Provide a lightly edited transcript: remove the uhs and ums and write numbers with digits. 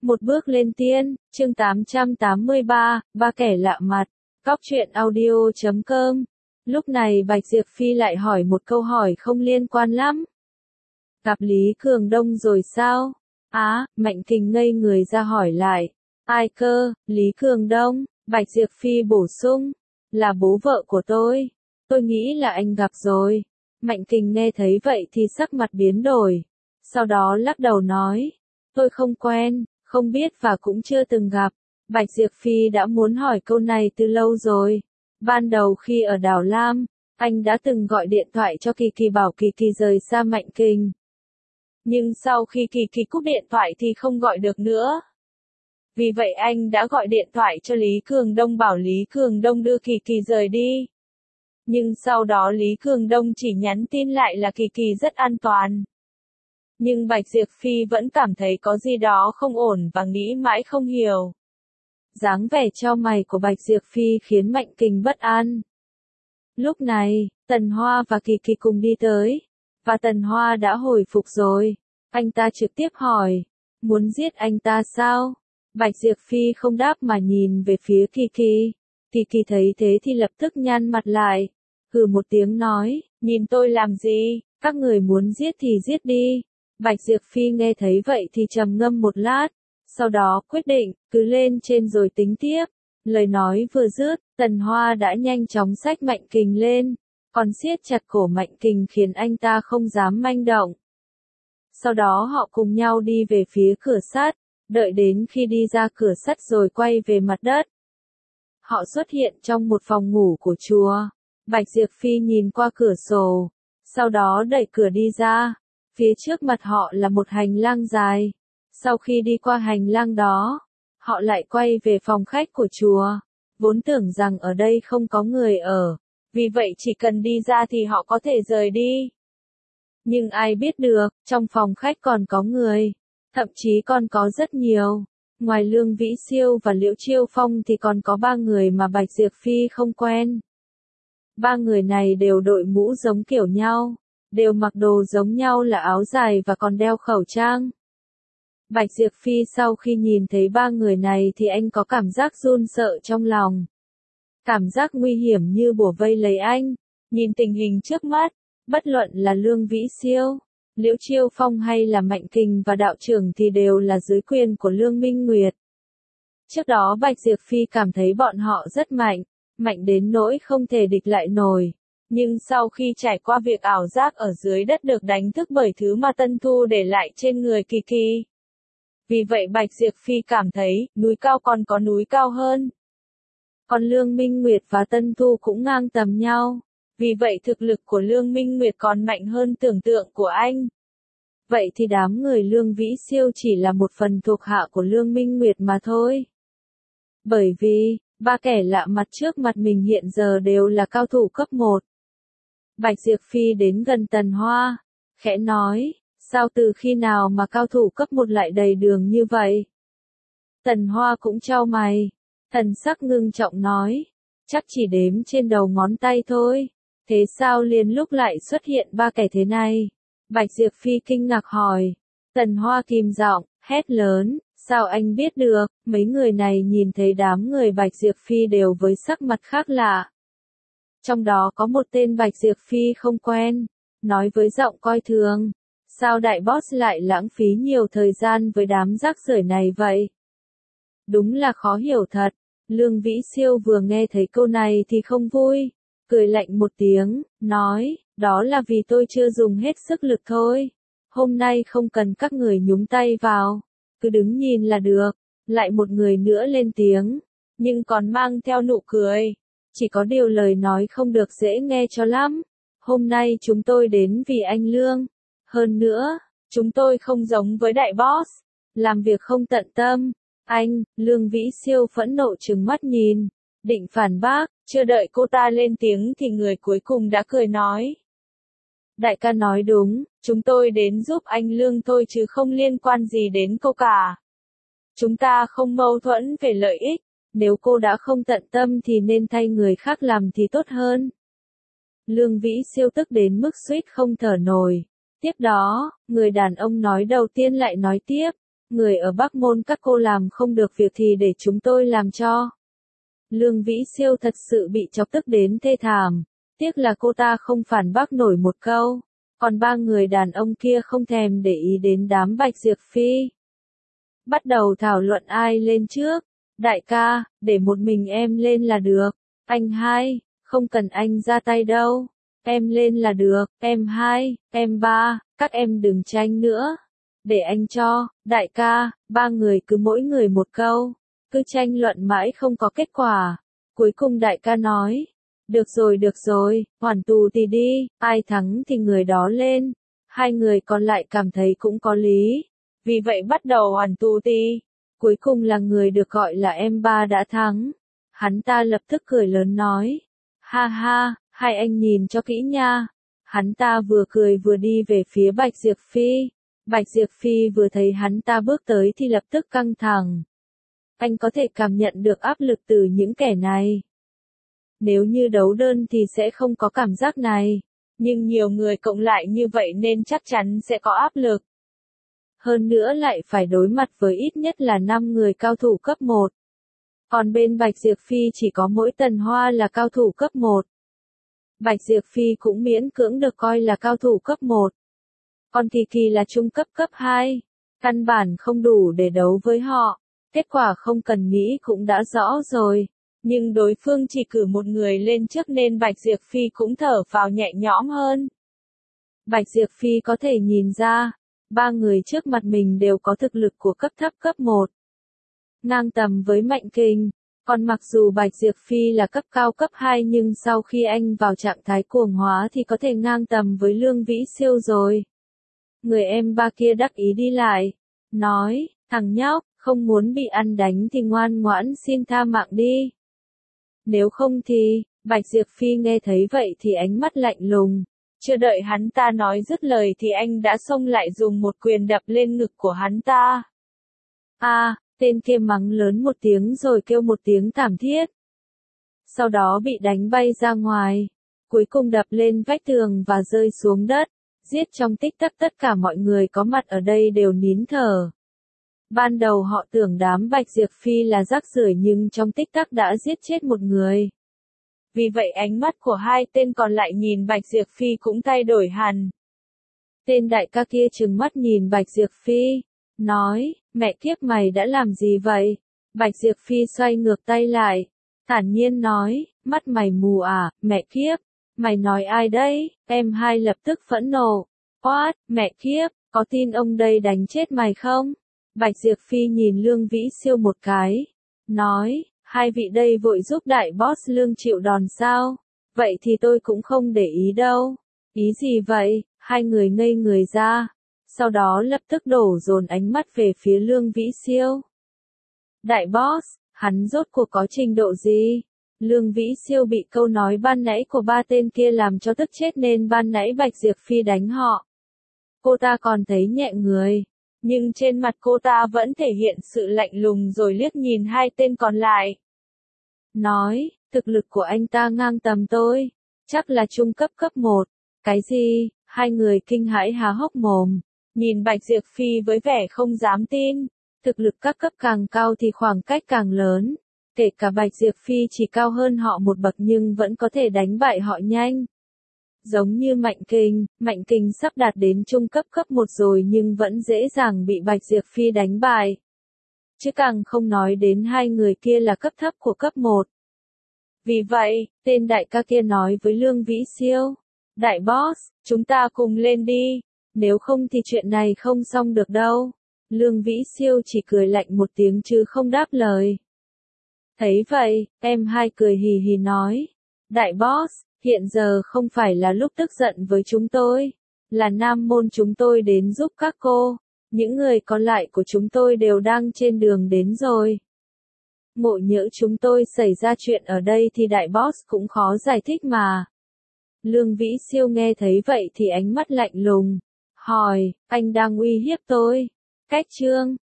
Một bước lên tiên, chương 883, ba kẻ lạ mặt, Cóc truyện audio.com. Lúc này Bạch Diệp Phi lại hỏi một câu hỏi không liên quan lắm. Gặp Lý Cường Đông rồi sao? Mạnh Kình ngây người ra hỏi lại. Ai cơ, Lý Cường Đông? Bạch Diệp Phi bổ sung. Là bố vợ của tôi. Tôi nghĩ là anh gặp rồi. Mạnh Kình nghe thấy vậy thì sắc mặt biến đổi. Sau đó lắc đầu nói. Tôi không quen, không biết và cũng chưa từng gặp. Bạch Diệp Phi đã muốn hỏi câu này từ lâu rồi. Ban đầu khi ở đảo Lam, anh đã từng gọi điện thoại cho Kỳ Kỳ bảo Kỳ Kỳ rời xa Mạnh Kình. Nhưng sau khi Kỳ Kỳ cúp điện thoại thì không gọi được nữa. Vì vậy anh đã gọi điện thoại cho Lý Cường Đông bảo Lý Cường Đông đưa Kỳ Kỳ rời đi. Nhưng sau đó Lý Cường Đông chỉ nhắn tin lại là Kỳ Kỳ rất an toàn. Nhưng Bạch Diệp Phi vẫn cảm thấy có gì đó không ổn và nghĩ mãi không hiểu. Dáng vẻ chau mày của Bạch Diệp Phi khiến Mạnh Kình bất an. Lúc này, Tần Hoa và Kỳ Kỳ cùng đi tới. Và Tần Hoa đã hồi phục rồi. Anh ta trực tiếp hỏi. Muốn giết anh ta sao? Bạch Diệp Phi không đáp mà nhìn về phía Kỳ Kỳ. Kỳ Kỳ thấy thế thì lập tức nhăn mặt lại. Hừ một tiếng nói, nhìn tôi làm gì, các người muốn giết thì giết đi. Bạch Diệp Phi nghe thấy vậy thì trầm ngâm một lát. Sau đó quyết định, cứ lên trên rồi tính tiếp. Lời nói vừa dứt, Tần Hoa đã nhanh chóng xách Mạnh Kình lên. Còn siết chặt cổ Mạnh Kình khiến anh ta không dám manh động. Sau đó họ cùng nhau đi về phía cửa sắt. Đợi đến khi đi ra cửa sắt rồi quay về mặt đất. Họ xuất hiện trong một phòng ngủ của chùa. Bạch Diệp Phi nhìn qua cửa sổ. Sau đó đẩy cửa đi ra. Phía trước mặt họ là một hành lang dài. Sau khi đi qua hành lang đó, họ lại quay về phòng khách của chùa. Vốn tưởng rằng ở đây không có người ở. Vì vậy chỉ cần đi ra thì họ có thể rời đi. Nhưng ai biết được, trong phòng khách còn có người. Thậm chí còn có rất nhiều. Ngoài Lương Vĩ Siêu và Liễu Chiêu Phong thì còn có 3 người mà Bạch Diệp Phi không quen. 3 người này đều đội mũ giống kiểu nhau. Đều mặc đồ giống nhau là áo dài và còn đeo khẩu trang. Bạch Diệp Phi sau khi nhìn thấy 3 người này thì anh có cảm giác run sợ trong lòng. Cảm giác nguy hiểm như bủa vây lấy anh. Nhìn tình hình trước mắt, bất luận là Lương Vĩ Siêu, Liễu Chiêu Phong hay là Mạnh Kình và đạo trưởng thì đều là dưới quyền của Lương Minh Nguyệt. Trước đó Bạch Diệp Phi cảm thấy bọn họ rất mạnh, mạnh đến nỗi không thể địch lại nổi. Nhưng sau khi trải qua việc ảo giác ở dưới đất được đánh thức bởi thứ mà Tân Thu để lại trên người Kỳ Kỳ. Vì vậy Bạch Diệp Phi cảm thấy, núi cao còn có núi cao hơn. Còn Lương Minh Nguyệt và Tân Thu cũng ngang tầm nhau. Vì vậy thực lực của Lương Minh Nguyệt còn mạnh hơn tưởng tượng của anh. Vậy thì đám người Lương Vĩ Siêu chỉ là một phần thuộc hạ của Lương Minh Nguyệt mà thôi. Bởi vì, 3 kẻ lạ mặt trước mặt mình hiện giờ đều là cao thủ cấp 1. Bạch Diệp Phi đến gần Tần Hoa, khẽ nói, sao từ khi nào mà cao thủ cấp 1 lại đầy đường như vậy? Tần Hoa cũng chau mày, thần sắc ngưng trọng nói, chắc chỉ đếm trên đầu ngón tay thôi. Thế sao liền lúc lại xuất hiện 3 kẻ thế này? Bạch Diệp Phi kinh ngạc hỏi. Tần Hoa kìm giọng, hét lớn, sao anh biết được? Mấy người này nhìn thấy đám người Bạch Diệp Phi đều với sắc mặt khác lạ. Trong đó có một tên Bạch Diệp Phi không quen, nói với giọng coi thường. Sao đại boss lại lãng phí nhiều thời gian với đám rác rưởi này vậy? Đúng là khó hiểu thật. Lương Vĩ Siêu vừa nghe thấy câu này thì không vui. Cười lạnh một tiếng, nói, đó là vì tôi chưa dùng hết sức lực thôi. Hôm nay không cần các người nhúng tay vào, cứ đứng nhìn là được. Lại một người nữa lên tiếng, nhưng còn mang theo nụ cười. Chỉ có điều lời nói không được dễ nghe cho lắm. Hôm nay chúng tôi đến vì anh Lương. Hơn nữa, chúng tôi không giống với đại boss, làm việc không tận tâm. Anh, Lương Vĩ Siêu phẫn nộ trừng mắt nhìn, định phản bác, chưa đợi cô ta lên tiếng thì người cuối cùng đã cười nói. Đại ca nói đúng, chúng tôi đến giúp anh Lương thôi chứ không liên quan gì đến cô cả. Chúng ta không mâu thuẫn về lợi ích, nếu cô đã không tận tâm thì nên thay người khác làm thì tốt hơn. Lương Vĩ Siêu tức đến mức suýt không thở nổi. Tiếp đó, người đàn ông nói đầu tiên lại nói tiếp, Người ở Bắc Môn các cô làm không được việc thì để chúng tôi làm cho. Lương Vĩ Siêu thật sự bị chọc tức đến thê thảm. Tiếc là cô ta không phản bác nổi một câu. Còn ba người đàn ông kia không thèm để ý đến đám Bạch Diệp Phi. Bắt đầu thảo luận ai lên trước. Đại ca, để một mình em lên là được. Anh hai, không cần anh ra tay đâu. Em lên là được, em hai, em ba, các em đừng tranh nữa. Để anh cho, đại ca, ba người cứ mỗi người một câu. Cứ tranh luận mãi không có kết quả. Cuối cùng đại ca nói. Được rồi, hoàn tù thì đi, ai thắng thì người đó lên. Hai người còn lại cảm thấy cũng có lý. Vì vậy bắt đầu hoàn tù thì. Cuối cùng là người được gọi là em ba đã thắng. Hắn ta lập tức cười lớn nói. Ha ha, hai anh nhìn cho kỹ nha. Hắn ta vừa cười vừa đi về phía Bạch Diệp Phi. Bạch Diệp Phi vừa thấy hắn ta bước tới thì lập tức căng thẳng. Anh có thể cảm nhận được áp lực từ những kẻ này. Nếu như đấu đơn thì sẽ không có cảm giác này. Nhưng nhiều người cộng lại như vậy nên chắc chắn sẽ có áp lực. Hơn nữa lại phải đối mặt với ít nhất là 5 người cao thủ cấp 1. Còn bên Bạch Diệp Phi chỉ có mỗi Tần Hoa là cao thủ cấp 1. Bạch Diệp Phi cũng miễn cưỡng được coi là cao thủ cấp 1. Còn Kỳ Kỳ là trung cấp cấp 2. Căn bản không đủ để đấu với họ. Kết quả không cần nghĩ cũng đã rõ rồi. Nhưng đối phương chỉ cử một người lên trước nên Bạch Diệp Phi cũng thở phào nhẹ nhõm hơn. Bạch Diệp Phi có thể nhìn ra, ba người trước mặt mình đều có thực lực của cấp thấp cấp 1. Ngang tầm với Mạnh Kình. Còn mặc dù Bạch Diệp Phi là cấp cao cấp 2 nhưng sau khi anh vào trạng thái cuồng hóa thì có thể ngang tầm với Lương Vĩ Siêu rồi. Người em ba kia đắc ý đi lại. Nói, thằng nhóc, không muốn bị ăn đánh thì ngoan ngoãn xin tha mạng đi. Nếu không thì, Bạch Diệp Phi nghe thấy vậy thì ánh mắt lạnh lùng. Chưa đợi hắn ta nói dứt lời thì anh đã xông lại dùng một quyền đập lên ngực của hắn ta. Tên kia mắng lớn một tiếng rồi kêu một tiếng thảm thiết. Sau đó bị đánh bay ra ngoài. Cuối cùng đập lên vách tường và rơi xuống đất. Giết trong tích tắc tất cả mọi người có mặt ở đây đều nín thở. Ban đầu họ tưởng đám Bạch Diệp Phi là rác rưởi nhưng trong tích tắc đã giết chết một người. Vì vậy ánh mắt của hai tên còn lại nhìn Bạch Diệp Phi cũng thay đổi hẳn. Tên đại ca kia trừng mắt nhìn Bạch Diệp Phi. Nói, mẹ kiếp mày đã làm gì vậy? Bạch Diệp Phi xoay ngược tay lại. Thản nhiên nói, mắt mày mù à, mẹ kiếp. Mày nói ai đấy? Em hai lập tức phẫn nộ. What, mẹ kiếp, có tin ông đây đánh chết mày không? Bạch Diệp Phi nhìn Lương Vĩ Siêu một cái. Nói, hai vị đây vội giúp đại boss Lương chịu đòn sao? Vậy thì tôi cũng không để ý đâu. Ý gì vậy? Hai người ngây người ra. Sau đó lập tức đổ dồn ánh mắt về phía Lương Vĩ Siêu. Đại boss, hắn rốt cuộc có trình độ gì? Lương Vĩ Siêu bị câu nói ban nãy của ba tên kia làm cho tức chết nên ban nãy Bạch Diệp Phi đánh họ. Cô ta còn thấy nhẹ người. Nhưng trên mặt cô ta vẫn thể hiện sự lạnh lùng rồi liếc nhìn hai tên còn lại. Nói, thực lực của anh ta ngang tầm tôi. Chắc là trung cấp cấp 1. Cái gì? Hai người kinh hãi há hốc mồm. Nhìn Bạch Diệp Phi với vẻ không dám tin. Thực lực các cấp càng cao thì khoảng cách càng lớn. Kể cả Bạch Diệp Phi chỉ cao hơn họ một bậc nhưng vẫn có thể đánh bại họ nhanh. Giống như Mạnh Kình sắp đạt đến trung cấp cấp 1 rồi nhưng vẫn dễ dàng bị Bạch Diệp Phi đánh bại. Chứ càng không nói đến hai người kia là cấp thấp của cấp 1. Vì vậy, tên đại ca kia nói với Lương Vĩ Siêu. Đại boss, chúng ta cùng lên đi. Nếu không thì chuyện này không xong được đâu. Lương Vĩ Siêu chỉ cười lạnh một tiếng chứ không đáp lời. Thấy vậy, em hai cười hì hì nói. Đại boss, hiện giờ không phải là lúc tức giận với chúng tôi. Là Nam Môn chúng tôi đến giúp các cô. Những người còn lại của chúng tôi đều đang trên đường đến rồi. Ngộ nhỡ chúng tôi xảy ra chuyện ở đây thì đại boss cũng khó giải thích mà. Lương Vĩ Siêu nghe thấy vậy thì ánh mắt lạnh lùng. Hỏi, anh đang uy hiếp tôi. Cách chương